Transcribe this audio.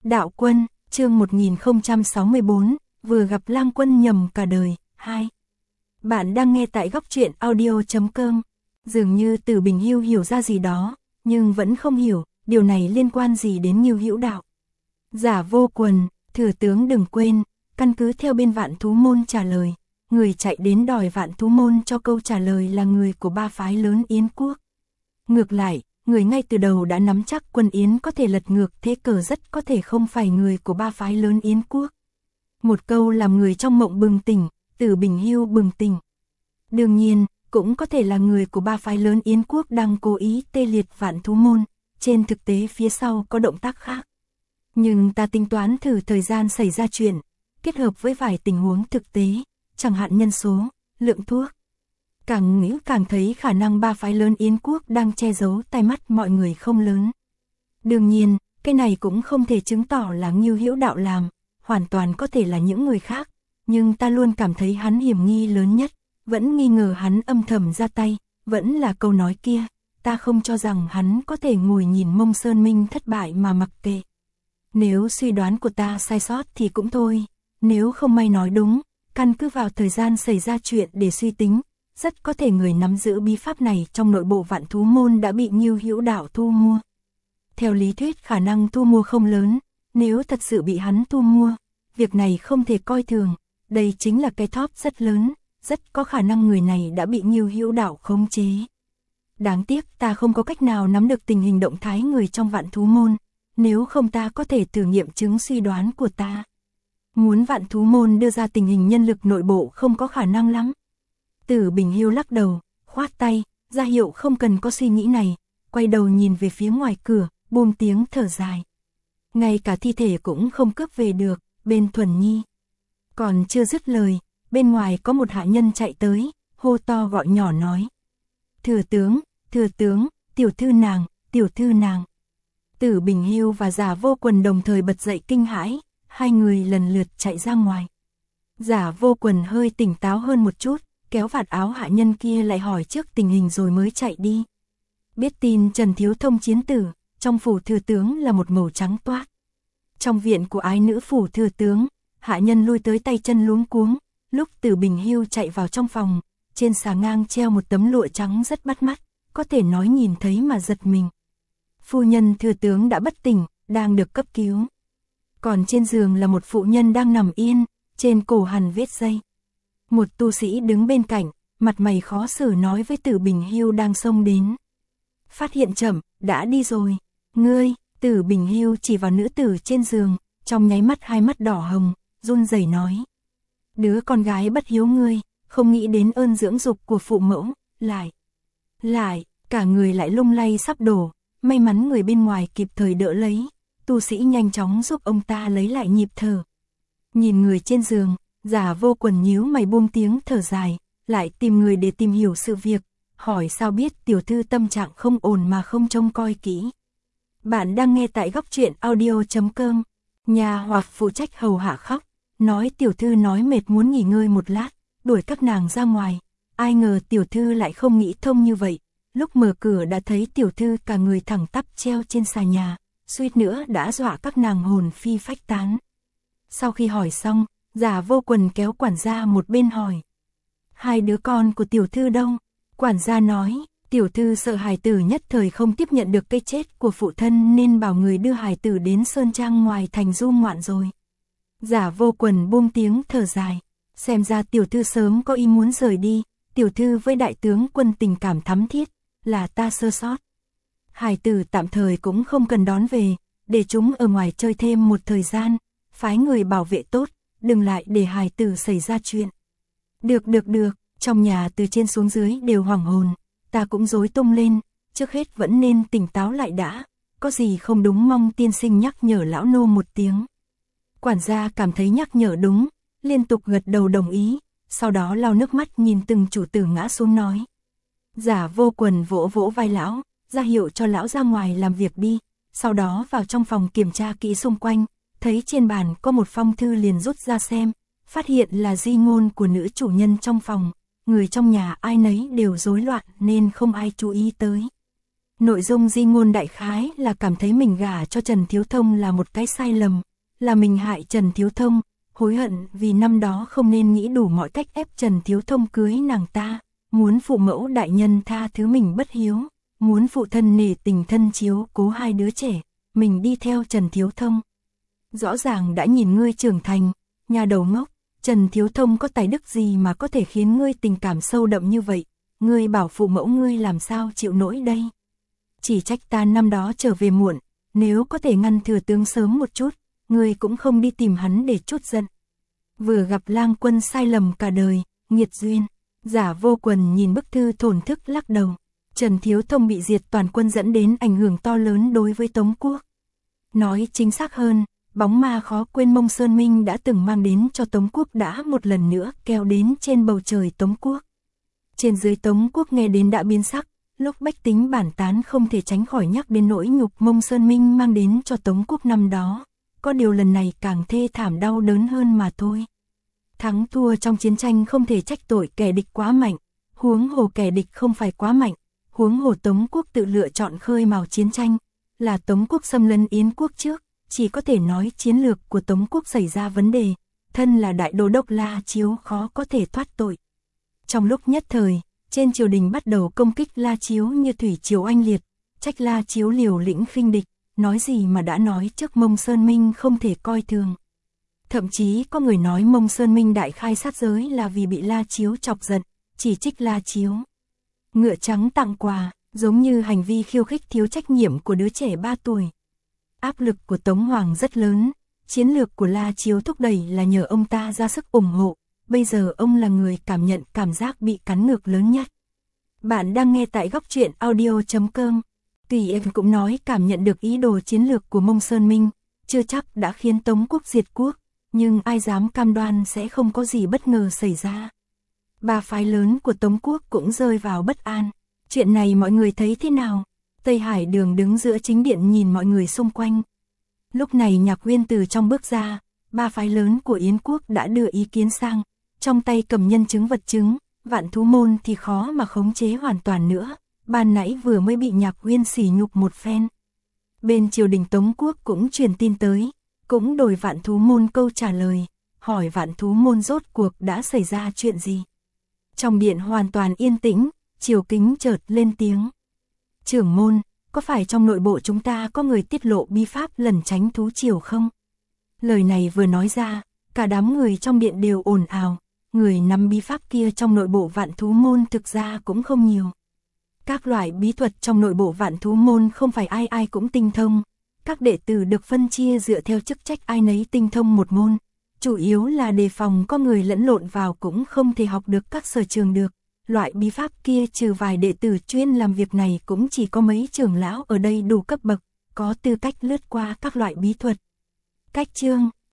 Đạo Quân, chương 1064, vừa gặp Lang Quân nhầm cả đời, 2. Bạn đang nghe tại góc truyện audio.com. Dường như Tử Bình Hưu hiểu ra gì đó, nhưng vẫn không hiểu, điều này liên quan gì đến Ngưu Hữu Đạo. Giả Vô Quần, thừa tướng đừng quên, căn cứ theo bên Vạn Thú Môn trả lời, người chạy đến đòi Vạn Thú Môn cho câu trả lời là người của ba phái lớn Yến quốc. Ngược lại, người ngay từ đầu đã nắm chắc quân Yến có thể lật ngược thế cờ rất có thể không phải người của ba phái lớn Yến quốc. Một câu làm người trong mộng bừng tỉnh, Tử Bình Hưu bừng tỉnh. Đương nhiên, cũng có thể là người của ba phái lớn Yến quốc đang cố ý tê liệt Vạn Thú Môn, trên thực tế phía sau có động tác khác. Nhưng ta tính toán thử thời gian xảy ra chuyện, kết hợp với vài tình huống thực tế, chẳng hạn nhân số, lượng thuốc. Càng nghĩ càng thấy khả năng ba phái lớn Yến quốc đang che giấu tai mắt mọi người không lớn. Đương nhiên, cái này cũng không thể chứng tỏ là Ngưu Hữu Đạo làm, hoàn toàn có thể là những người khác, nhưng ta luôn cảm thấy hắn hiểm nghi lớn nhất, vẫn nghi ngờ hắn âm thầm ra tay, vẫn là câu nói kia, ta không cho rằng hắn có thể ngồi nhìn Mông Sơn Minh thất bại mà mặc kệ. Nếu suy đoán của ta sai sót thì cũng thôi, nếu không may nói đúng, căn cứ vào thời gian xảy ra chuyện để suy tính, rất có thể người nắm giữ bí pháp này trong nội bộ Vạn Thú Môn đã bị Ngưu Hữu Đạo thu mua. Theo lý thuyết khả năng thu mua không lớn, nếu thật sự bị hắn thu mua, việc này không thể coi thường, đây chính là cái thóp rất lớn, rất có khả năng người này đã bị Ngưu Hữu Đạo khống chế. Đáng tiếc ta không có cách nào nắm được tình hình động thái người trong Vạn Thú Môn, nếu không ta có thể thử nghiệm chứng suy đoán của ta. Muốn Vạn Thú Môn đưa ra tình hình nhân lực nội bộ không có khả năng lắm. Tử Bình Hưu lắc đầu, khoát tay, ra hiệu không cần có suy nghĩ này, quay đầu nhìn về phía ngoài cửa, buông tiếng thở dài. Ngay cả thi thể cũng không cướp về được, bên Thuần Nhi. Còn chưa dứt lời, bên ngoài có một hạ nhân chạy tới, hô to gọi nhỏ nói. Thừa tướng, tiểu thư nàng, tiểu thư nàng. Tử Bình Hưu và Giả Vô Quần đồng thời bật dậy kinh hãi, hai người lần lượt chạy ra ngoài. Giả Vô Quần hơi tỉnh táo hơn một chút, kéo vạt áo hạ nhân kia lại hỏi trước tình hình rồi mới chạy đi. Biết tin Trần Thiếu Thông chiến tử, trong phủ thừa tướng là một màu trắng toát. Trong viện của ái nữ phủ thừa tướng, hạ nhân lui tới tay chân luống cuống, lúc Tử Bình Hưu chạy vào trong phòng, trên xà ngang treo một tấm lụa trắng rất bắt mắt, có thể nói nhìn thấy mà giật mình. Phu nhân thừa tướng đã bất tỉnh, đang được cấp cứu. Còn trên giường là một phụ nhân đang nằm yên, trên cổ hằn vết dây. Một tu sĩ đứng bên cạnh, mặt mày khó xử nói với Tử Bình Hưu đang xông đến. Phát hiện chậm, đã đi rồi. Ngươi, Tử Bình Hưu chỉ vào nữ tử trên giường, trong nháy mắt hai mắt đỏ hồng, run rẩy nói. Đứa con gái bất hiếu ngươi, không nghĩ đến ơn dưỡng dục của phụ mẫu, lại, cả người lại lung lay sắp đổ, may mắn người bên ngoài kịp thời đỡ lấy, tu sĩ nhanh chóng giúp ông ta lấy lại nhịp thở. Nhìn người trên giường, Giả Vô Quần nhíu mày buông tiếng thở dài, lại tìm người để tìm hiểu sự việc, hỏi sao biết tiểu thư tâm trạng không ổn mà không trông coi kỹ. Bạn đang nghe tại góc truyện audio.com, nhà hoặc phụ trách hầu hạ khóc, nói tiểu thư nói mệt muốn nghỉ ngơi một lát, đuổi các nàng ra ngoài, ai ngờ tiểu thư lại không nghĩ thông như vậy, lúc mở cửa đã thấy tiểu thư cả người thẳng tắp treo trên xà nhà, suýt nữa đã dọa các nàng hồn phi phách tán. Sau khi hỏi xong, Giả Vô Quần kéo quản gia một bên hỏi. Hai đứa con của tiểu thư đâu? Quản gia nói, tiểu thư sợ hài tử nhất thời không tiếp nhận được cái chết của phụ thân nên bảo người đưa hài tử đến Sơn Trang ngoài thành du ngoạn rồi. Giả Vô Quần buông tiếng thở dài, xem ra tiểu thư sớm có ý muốn rời đi, tiểu thư với đại tướng quân tình cảm thắm thiết, là ta sơ sót. Hài tử tạm thời cũng không cần đón về, để chúng ở ngoài chơi thêm một thời gian, phái người bảo vệ tốt, đừng lại để hài tử xảy ra chuyện. Được, trong nhà từ trên xuống dưới đều hoảng hồn, ta cũng rối tung lên, trước hết vẫn nên tỉnh táo lại đã, có gì không đúng mong tiên sinh nhắc nhở lão nô một tiếng. Quản gia cảm thấy nhắc nhở đúng, liên tục gật đầu đồng ý, sau đó lau nước mắt nhìn từng chủ tử ngã xuống nói. Giả Vô Quần vỗ vỗ vai lão, ra hiệu cho lão ra ngoài làm việc đi, sau đó vào trong phòng kiểm tra kỹ xung quanh, thấy trên bàn có một phong thư liền rút ra xem, phát hiện là di ngôn của nữ chủ nhân trong phòng, người trong nhà ai nấy đều rối loạn nên không ai chú ý tới. Nội dung di ngôn đại khái là cảm thấy mình gả cho Trần Thiếu Thông là một cái sai lầm, là mình hại Trần Thiếu Thông, hối hận vì năm đó không nên nghĩ đủ mọi cách ép Trần Thiếu Thông cưới nàng ta, muốn phụ mẫu đại nhân tha thứ mình bất hiếu, muốn phụ thân nể tình thân chiếu cố hai đứa trẻ, mình đi theo Trần Thiếu Thông. Rõ ràng đã nhìn ngươi trưởng thành, nhà đầu ngốc, Trần Thiếu Thông có tài đức gì mà có thể khiến ngươi tình cảm sâu đậm như vậy, ngươi bảo phụ mẫu ngươi làm sao chịu nổi đây. Chỉ trách ta năm đó trở về muộn, nếu có thể ngăn Thừa tướng sớm một chút, ngươi cũng không đi tìm hắn để trút giận. Vừa gặp Lang Quân sai lầm cả đời, nghiệt duyên. Giả Vô Quần nhìn bức thư thổn thức lắc đầu. Trần Thiếu Thông bị diệt toàn quân dẫn đến ảnh hưởng to lớn đối với Tống quốc. Nói chính xác hơn, bóng ma khó quên Mông Sơn Minh đã từng mang đến cho Tống quốc đã một lần nữa kéo đến trên bầu trời Tống quốc. Trên dưới Tống quốc nghe đến đã biến sắc, lúc bách tính bản tán không thể tránh khỏi nhắc đến nỗi nhục Mông Sơn Minh mang đến cho Tống quốc năm đó. Có điều lần này càng thê thảm đau đớn hơn mà thôi. Thắng thua trong chiến tranh không thể trách tội kẻ địch quá mạnh, huống hồ kẻ địch không phải quá mạnh, huống hồ Tống quốc tự lựa chọn khơi mào chiến tranh, là Tống quốc xâm lấn Yến quốc trước, chỉ có thể nói chiến lược của Tống quốc xảy ra vấn đề, thân là đại đô đốc La Chiếu khó có thể thoát tội. Trong lúc nhất thời, trên triều đình bắt đầu công kích La Chiếu như thủy triều oanh liệt, trách La Chiếu liều lĩnh khinh địch, nói gì mà đã nói trước Mông Sơn Minh không thể coi thường. Thậm chí có người nói Mông Sơn Minh đại khai sát giới là vì bị La Chiếu chọc giận, chỉ trích La Chiếu. Ngựa trắng tặng quà, giống như hành vi khiêu khích thiếu trách nhiệm của đứa trẻ 3 tuổi. Áp lực của Tống Hoàng rất lớn, chiến lược của La Chiếu thúc đẩy là nhờ ông ta ra sức ủng hộ, bây giờ ông là người cảm nhận cảm giác bị cắn ngược lớn nhất. Bạn đang nghe tại Góc Truyện Audio.com. Tuy em cũng nói cảm nhận được ý đồ chiến lược của Mông Sơn Minh, chưa chắc đã khiến Tống quốc diệt quốc, nhưng ai dám cam đoan sẽ không có gì bất ngờ xảy ra. Ba phái lớn của Tống quốc cũng rơi vào bất an. Chuyện này mọi người thấy thế nào? Tây Hải Đường đứng giữa chính điện nhìn mọi người xung quanh. Lúc này Nhạc Huyên từ trong bước ra, ba phái lớn của Yến quốc đã đưa ý kiến sang, trong tay cầm nhân chứng vật chứng, Vạn Thú Môn thì khó mà khống chế hoàn toàn nữa, ban nãy vừa mới bị Nhạc Huyên sỉ nhục một phen. Bên triều đình Tống quốc cũng truyền tin tới, cũng đổi Vạn Thú Môn câu trả lời, hỏi Vạn Thú Môn rốt cuộc đã xảy ra chuyện gì. Trong điện hoàn toàn yên tĩnh, Triều Kính chợt lên tiếng. Trưởng môn, có phải trong nội bộ chúng ta có người tiết lộ bí pháp lẩn tránh thú triều không? Lời này vừa nói ra, cả đám người trong điện đều ồn ào, người nắm bí pháp kia trong nội bộ Vạn Thú Môn thực ra cũng không nhiều. Các loại bí thuật trong nội bộ Vạn Thú Môn không phải ai ai cũng tinh thông, các đệ tử được phân chia dựa theo chức trách ai nấy tinh thông một môn, chủ yếu là đề phòng có người lẫn lộn vào cũng không thể học được các sở trường được. Loại bí pháp kia trừ vài đệ tử chuyên làm việc này cũng chỉ có mấy trưởng lão ở đây đủ cấp bậc, có tư cách lướt qua các loại bí thuật. Cách chương